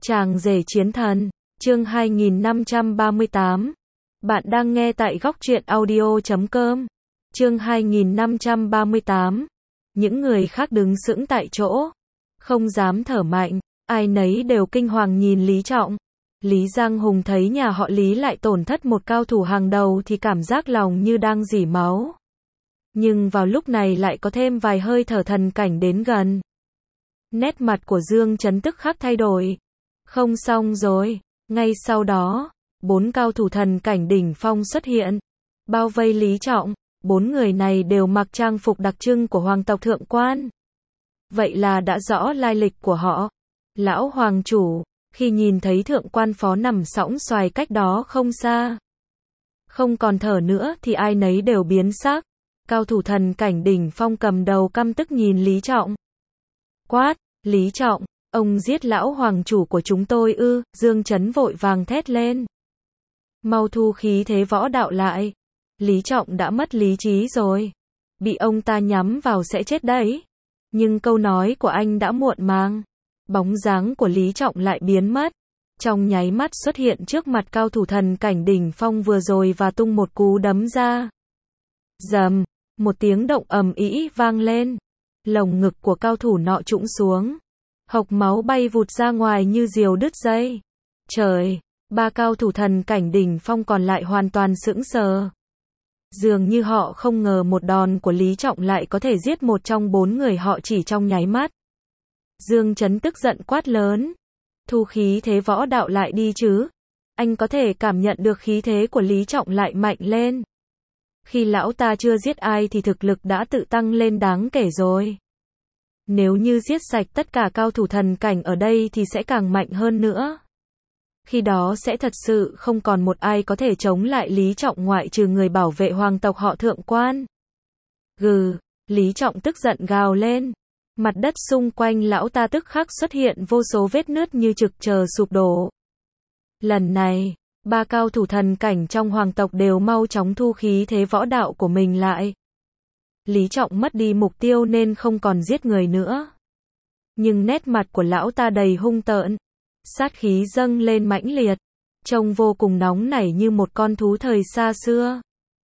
Chàng rể chiến thần, chương 2538. Bạn đang nghe tại góc truyện audio.com. Chương 2538. Những người khác đứng sững tại chỗ, không dám thở mạnh, ai nấy đều kinh hoàng nhìn Lý Trọng. Lý Giang Hùng thấy nhà họ Lý lại tổn thất một cao thủ hàng đầu thì cảm giác lòng như đang rỉ máu. Nhưng vào lúc này lại có thêm vài hơi thở thần cảnh đến gần. Nét mặt của Dương Chấn tức khắc thay đổi. Không xong rồi. Ngay sau đó, 4 cao thủ thần cảnh đỉnh phong xuất hiện, bao vây Lý Trọng. 4 người này đều mặc trang phục đặc trưng của hoàng tộc Thượng Quan. Vậy là đã rõ lai lịch của họ. Lão hoàng chủ, khi nhìn thấy Thượng Quan Phó nằm sõng soài cách đó không xa, không còn thở nữa thì ai nấy đều biến sắc. Cao thủ thần cảnh đỉnh phong cầm đầu căm tức nhìn Lý Trọng. Quát, Lý Trọng, ông giết lão hoàng chủ của chúng tôi ư? Dương Chấn vội vàng thét lên. Mau thu khí thế võ đạo lại. Lý Trọng đã mất lý trí rồi. Bị ông ta nhắm vào sẽ chết đấy. Nhưng câu nói của anh đã muộn màng. Bóng dáng của Lý Trọng lại biến mất. Trong nháy mắt xuất hiện trước mặt cao thủ thần cảnh đỉnh phong vừa rồi và tung một cú đấm ra. Rầm, một tiếng động ầm ĩ vang lên. Lồng ngực của cao thủ nọ trũng xuống. Hộc máu bay vụt ra ngoài như diều đứt dây. Trời, 3 cao thủ thần cảnh đỉnh phong còn lại hoàn toàn sững sờ. Dường như họ không ngờ một đòn của Lý Trọng lại có thể giết một trong 4 người họ chỉ trong nháy mắt. Dương Chấn tức giận quát lớn. Thu khí thế võ đạo lại đi chứ. Anh có thể cảm nhận được khí thế của Lý Trọng lại mạnh lên. Khi lão ta chưa giết ai thì thực lực đã tự tăng lên đáng kể rồi. Nếu như giết sạch tất cả cao thủ thần cảnh ở đây thì sẽ càng mạnh hơn nữa. Khi đó sẽ thật sự không còn một ai có thể chống lại Lý Trọng ngoại trừ người bảo vệ hoàng tộc họ Thượng Quan. Gừ, Lý Trọng tức giận gào lên. Mặt đất xung quanh lão ta tức khắc xuất hiện vô số vết nứt như trực chờ sụp đổ. Lần này, 3 cao thủ thần cảnh trong hoàng tộc đều mau chóng thu khí thế võ đạo của mình lại. Lý Trọng mất đi mục tiêu nên không còn giết người nữa. Nhưng nét mặt của lão ta đầy hung tợn. Sát khí dâng lên mãnh liệt. Trông vô cùng nóng nảy như một con thú thời xa xưa.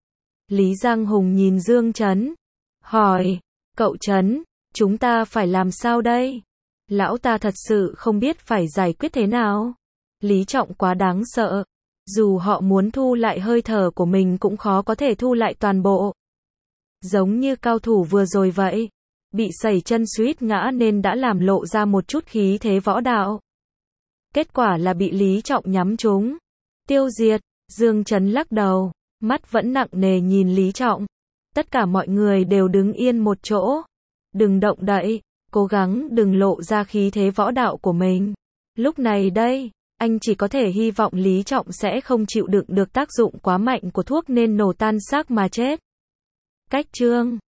Lý Giang Hùng nhìn Dương Chấn. Hỏi, cậu Chấn, chúng ta phải làm sao đây? Lão ta thật sự không biết phải giải quyết thế nào. Lý Trọng quá đáng sợ. Dù họ muốn thu lại hơi thở của mình cũng khó có thể thu lại toàn bộ. Giống như cao thủ vừa rồi vậy. Bị sẩy chân suýt ngã nên đã làm lộ ra một chút khí thế võ đạo. Kết quả là bị Lý Trọng nhắm trúng. Tiêu diệt. Dương Chấn lắc đầu. Mắt vẫn nặng nề nhìn Lý Trọng. Tất cả mọi người đều đứng yên một chỗ. Đừng động đậy. Cố gắng đừng lộ ra khí thế võ đạo của mình. Lúc này đây, anh chỉ có thể hy vọng Lý Trọng sẽ không chịu đựng được tác dụng quá mạnh của thuốc nên nổ tan xác mà chết. Cách chương